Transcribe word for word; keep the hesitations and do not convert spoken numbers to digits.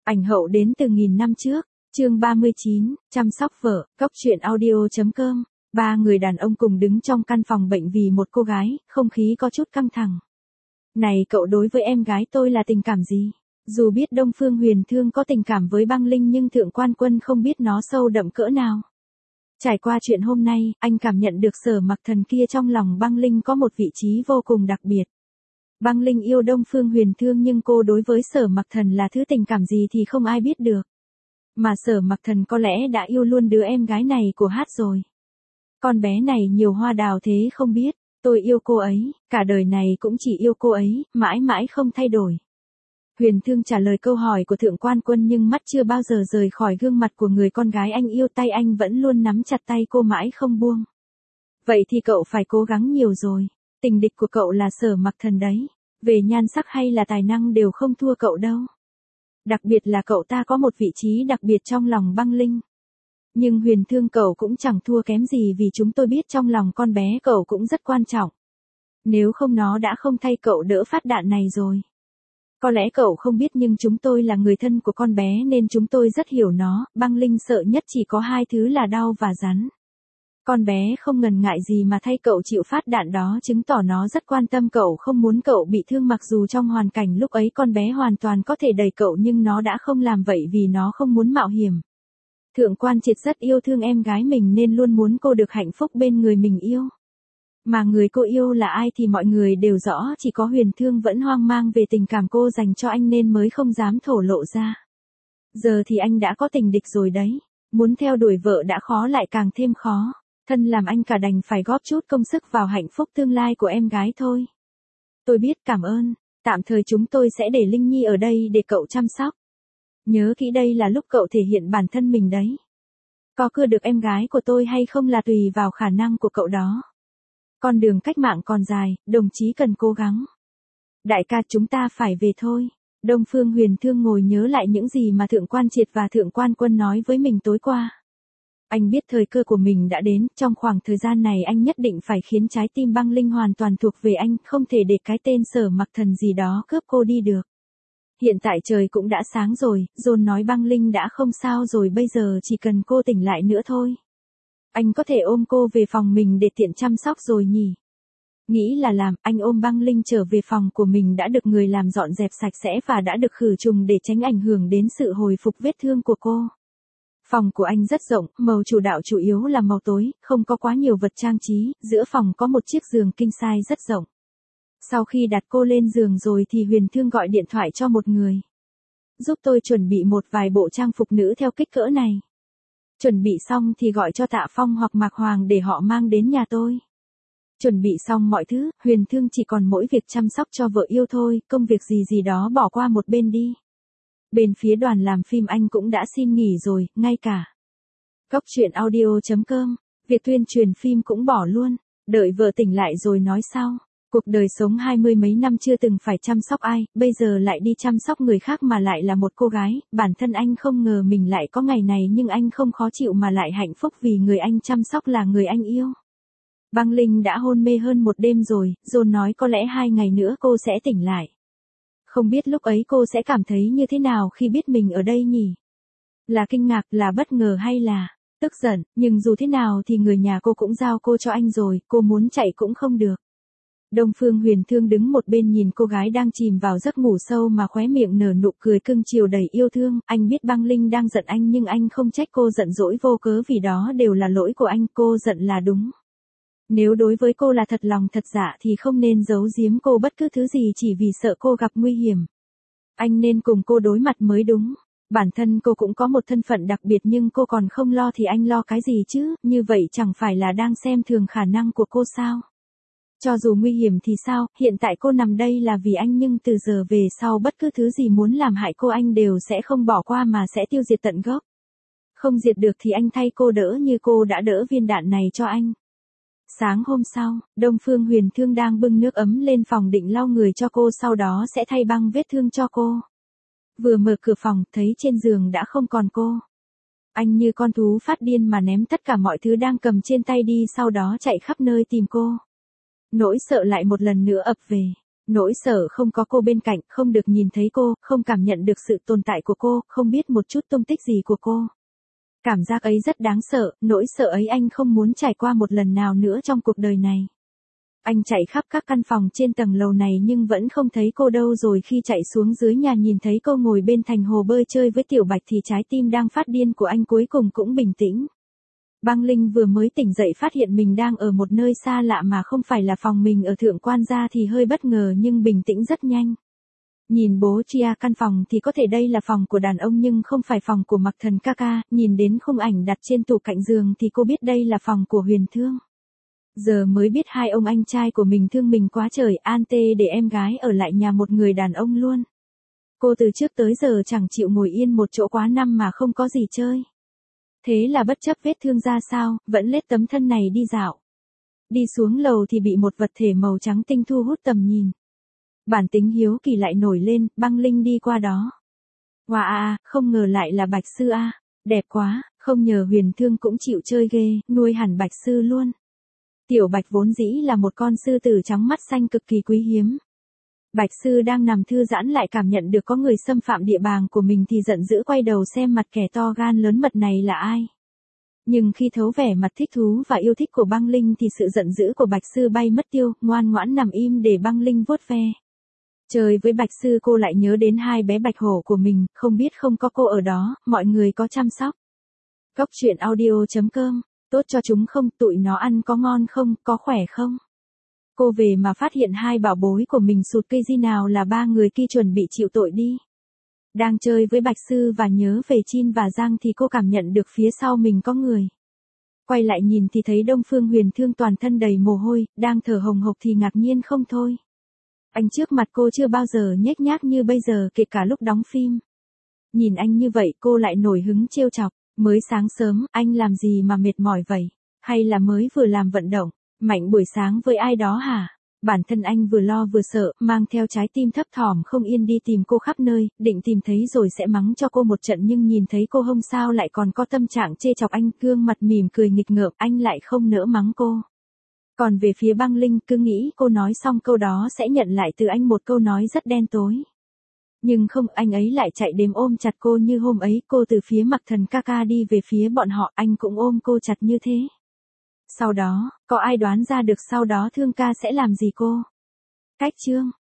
Ảnh hậu đến từ nghìn năm trước, chương ba mươi chín, chăm sóc vợ, cốc truyện audio chấm com. Ba người đàn ông cùng đứng trong căn phòng bệnh vì một cô gái, không khí có chút căng thẳng. Này cậu đối với em gái tôi là tình cảm gì? Dù biết Đông Phương Huyền Thương có tình cảm với Băng Linh nhưng Thượng Quan Quân không biết nó sâu đậm cỡ nào. Trải qua chuyện hôm nay, anh cảm nhận được Sở Mặc Thần kia trong lòng Băng Linh có một vị trí vô cùng đặc biệt. Băng Linh yêu Đông Phương Huyền Thương nhưng cô đối với Sở Mặc Thần là thứ tình cảm gì thì không ai biết được. Mà Sở Mặc Thần có lẽ đã yêu luôn đứa em gái này của Hát rồi. Con bé này nhiều hoa đào thế không biết, tôi yêu cô ấy, cả đời này cũng chỉ yêu cô ấy, mãi mãi không thay đổi. Huyền Thương trả lời câu hỏi của Thượng Quan Quân nhưng mắt chưa bao giờ rời khỏi gương mặt của người con gái anh yêu, tay anh vẫn luôn nắm chặt tay cô mãi không buông. Vậy thì cậu phải cố gắng nhiều rồi, tình địch của cậu là Sở Mặc Thần đấy, về nhan sắc hay là tài năng đều không thua cậu đâu. Đặc biệt là cậu ta có một vị trí đặc biệt trong lòng Băng Linh. Nhưng Huyền Thương cậu cũng chẳng thua kém gì vì chúng tôi biết trong lòng con bé cậu cũng rất quan trọng. Nếu không nó đã không thay cậu đỡ phát đạn này rồi. Có lẽ cậu không biết nhưng chúng tôi là người thân của con bé nên chúng tôi rất hiểu nó, Băng Linh sợ nhất chỉ có hai thứ là đau và rắn. Con bé không ngần ngại gì mà thay cậu chịu phát đạn đó chứng tỏ nó rất quan tâm cậu, không muốn cậu bị thương, mặc dù trong hoàn cảnh lúc ấy con bé hoàn toàn có thể đẩy cậu nhưng nó đã không làm vậy vì nó không muốn mạo hiểm. Thượng Quan Triệt rất yêu thương em gái mình nên luôn muốn cô được hạnh phúc bên người mình yêu. Mà người cô yêu là ai thì mọi người đều rõ, chỉ có Huyền Thương vẫn hoang mang về tình cảm cô dành cho anh nên mới không dám thổ lộ ra. Giờ thì anh đã có tình địch rồi đấy, muốn theo đuổi vợ đã khó lại càng thêm khó, thân làm anh cả đành phải góp chút công sức vào hạnh phúc tương lai của em gái thôi. Tôi biết, cảm ơn, tạm thời chúng tôi sẽ để Linh Nhi ở đây để cậu chăm sóc. Nhớ kỹ đây là lúc cậu thể hiện bản thân mình đấy. Có cưa được em gái của tôi hay không là tùy vào khả năng của cậu đó. Con đường cách mạng còn dài, đồng chí cần cố gắng. Đại ca, chúng ta phải về thôi. Đông Phương Huyền Thương ngồi nhớ lại những gì mà Thượng Quan Triệt và Thượng Quan Quân nói với mình tối qua. Anh biết thời cơ của mình đã đến, trong khoảng thời gian này anh nhất định phải khiến trái tim Băng Linh hoàn toàn thuộc về anh, không thể để cái tên Sở Mặc Thần gì đó cướp cô đi được. Hiện tại trời cũng đã sáng rồi, John nói Băng Linh đã không sao rồi, bây giờ chỉ cần cô tỉnh lại nữa thôi. Anh có thể ôm cô về phòng mình để tiện chăm sóc rồi nhỉ? Nghĩ là làm, anh ôm Băng Linh trở về phòng của mình đã được người làm dọn dẹp sạch sẽ và đã được khử trùng để tránh ảnh hưởng đến sự hồi phục vết thương của cô. Phòng của anh rất rộng, màu chủ đạo chủ yếu là màu tối, không có quá nhiều vật trang trí, giữa phòng có một chiếc giường king size rất rộng. Sau khi đặt cô lên giường rồi thì Huyền Thương gọi điện thoại cho một người. Giúp tôi chuẩn bị một vài bộ trang phục nữ theo kích cỡ này. Chuẩn bị xong thì gọi cho Tạ Phong hoặc Mạc Hoàng để họ mang đến nhà tôi. Chuẩn bị xong mọi thứ, Huyền Thương chỉ còn mỗi việc chăm sóc cho vợ yêu thôi, công việc gì gì đó bỏ qua một bên đi. Bên phía đoàn làm phim anh cũng đã xin nghỉ rồi, ngay cả cốc truyện audio chấm com, việc tuyên truyền phim cũng bỏ luôn, đợi vợ tỉnh lại rồi nói sau. Cuộc đời sống hai mươi mấy năm chưa từng phải chăm sóc ai, bây giờ lại đi chăm sóc người khác mà lại là một cô gái, bản thân anh không ngờ mình lại có ngày này nhưng anh không khó chịu mà lại hạnh phúc vì người anh chăm sóc là người anh yêu. Băng Linh đã hôn mê hơn một đêm rồi, John nói có lẽ hai ngày nữa cô sẽ tỉnh lại. Không biết lúc ấy cô sẽ cảm thấy như thế nào khi biết mình ở đây nhỉ? Là kinh ngạc, là bất ngờ hay là tức giận, nhưng dù thế nào thì người nhà cô cũng giao cô cho anh rồi, cô muốn chạy cũng không được. Đông Phương Huyền Thương đứng một bên nhìn cô gái đang chìm vào giấc ngủ sâu mà khóe miệng nở nụ cười cưng chiều đầy yêu thương, anh biết Băng Linh đang giận anh nhưng anh không trách cô giận dỗi vô cớ vì đó đều là lỗi của anh, cô giận là đúng. Nếu đối với cô là thật lòng thật dạ thì không nên giấu giếm cô bất cứ thứ gì chỉ vì sợ cô gặp nguy hiểm. Anh nên cùng cô đối mặt mới đúng. Bản thân cô cũng có một thân phận đặc biệt nhưng cô còn không lo thì anh lo cái gì chứ, như vậy chẳng phải là đang xem thường khả năng của cô sao? Cho dù nguy hiểm thì sao, hiện tại cô nằm đây là vì anh nhưng từ giờ về sau bất cứ thứ gì muốn làm hại cô anh đều sẽ không bỏ qua mà sẽ tiêu diệt tận gốc. Không diệt được thì anh thay cô đỡ như cô đã đỡ viên đạn này cho anh. Sáng hôm sau, Đông Phương Huyền Thương đang bưng nước ấm lên phòng định lau người cho cô, sau đó sẽ thay băng vết thương cho cô. Vừa mở cửa phòng, thấy trên giường đã không còn cô. Anh như con thú phát điên mà ném tất cả mọi thứ đang cầm trên tay đi, sau đó chạy khắp nơi tìm cô. Nỗi sợ lại một lần nữa ập về. Nỗi sợ không có cô bên cạnh, không được nhìn thấy cô, không cảm nhận được sự tồn tại của cô, không biết một chút tung tích gì của cô. Cảm giác ấy rất đáng sợ, nỗi sợ ấy anh không muốn trải qua một lần nào nữa trong cuộc đời này. Anh chạy khắp các căn phòng trên tầng lầu này nhưng vẫn không thấy cô đâu, rồi khi chạy xuống dưới nhà nhìn thấy cô ngồi bên thành hồ bơi chơi với Tiểu Bạch thì trái tim đang phát điên của anh cuối cùng cũng bình tĩnh. Băng Linh vừa mới tỉnh dậy phát hiện mình đang ở một nơi xa lạ mà không phải là phòng mình ở Thượng Quan gia thì hơi bất ngờ nhưng bình tĩnh rất nhanh. Nhìn bố chia căn phòng thì có thể đây là phòng của đàn ông nhưng không phải phòng của Mặc Thần ca ca, nhìn đến khung ảnh đặt trên tủ cạnh giường thì cô biết đây là phòng của Huyền Thương. Giờ mới biết hai ông anh trai của mình thương mình quá trời, an tê để em gái ở lại nhà một người đàn ông luôn. Cô từ trước tới giờ chẳng chịu ngồi yên một chỗ quá năm mà không có gì chơi. Thế là bất chấp vết thương ra sao, vẫn lết tấm thân này đi dạo. Đi xuống lầu thì bị một vật thể màu trắng tinh thu hút tầm nhìn. Bản tính hiếu kỳ lại nổi lên, Băng Linh đi qua đó. Wow à, không ngờ lại là Bạch Sư a, đẹp quá, không nhờ Huyền Thương cũng chịu chơi ghê, nuôi hẳn Bạch Sư luôn. Tiểu Bạch vốn dĩ là một con sư tử trắng mắt xanh cực kỳ quý hiếm. Bạch Sư đang nằm thư giãn lại cảm nhận được có người xâm phạm địa bàn của mình thì giận dữ quay đầu xem mặt kẻ to gan lớn mật này là ai. Nhưng khi thấu vẻ mặt thích thú và yêu thích của Băng Linh thì sự giận dữ của Bạch Sư bay mất tiêu, ngoan ngoãn nằm im để Băng Linh vuốt ve. Chơi với Bạch Sư cô lại nhớ đến hai bé bạch hổ của mình, không biết không có cô ở đó, mọi người có chăm sóc. Cốc truyện audio chấm com, tốt cho chúng không, tụi nó ăn có ngon không, có khỏe không? Cô về mà phát hiện hai bảo bối của mình sụt cây di nào là ba người kia chuẩn bị chịu tội đi. Đang chơi với Bạch Sư và nhớ về Chin và Giang thì cô cảm nhận được phía sau mình có người. Quay lại nhìn thì thấy Đông Phương Huyền Thương toàn thân đầy mồ hôi, đang thở hồng hộc thì ngạc nhiên không thôi. Anh trước mặt cô chưa bao giờ nhếch nhác như bây giờ, kể cả lúc đóng phim. Nhìn anh như vậy cô lại nổi hứng trêu chọc, mới sáng sớm, anh làm gì mà mệt mỏi vậy? Hay là mới vừa làm vận động, mạnh buổi sáng với ai đó hả? Bản thân anh vừa lo vừa sợ, mang theo trái tim thấp thỏm không yên đi tìm cô khắp nơi, định tìm thấy rồi sẽ mắng cho cô một trận nhưng nhìn thấy cô không sao lại còn có tâm trạng chê chọc anh, gương mặt mỉm cười nghịch ngợm, anh lại không nỡ mắng cô. Còn về phía Băng Linh cứ nghĩ cô nói xong câu đó sẽ nhận lại từ anh một câu nói rất đen tối. Nhưng không, anh ấy lại chạy đêm ôm chặt cô như hôm ấy cô từ phía Mặc Thần ca ca đi về phía bọn họ, anh cũng ôm cô chặt như thế. Sau đó, có ai đoán ra được sau đó Thương ca sẽ làm gì cô? Cách chương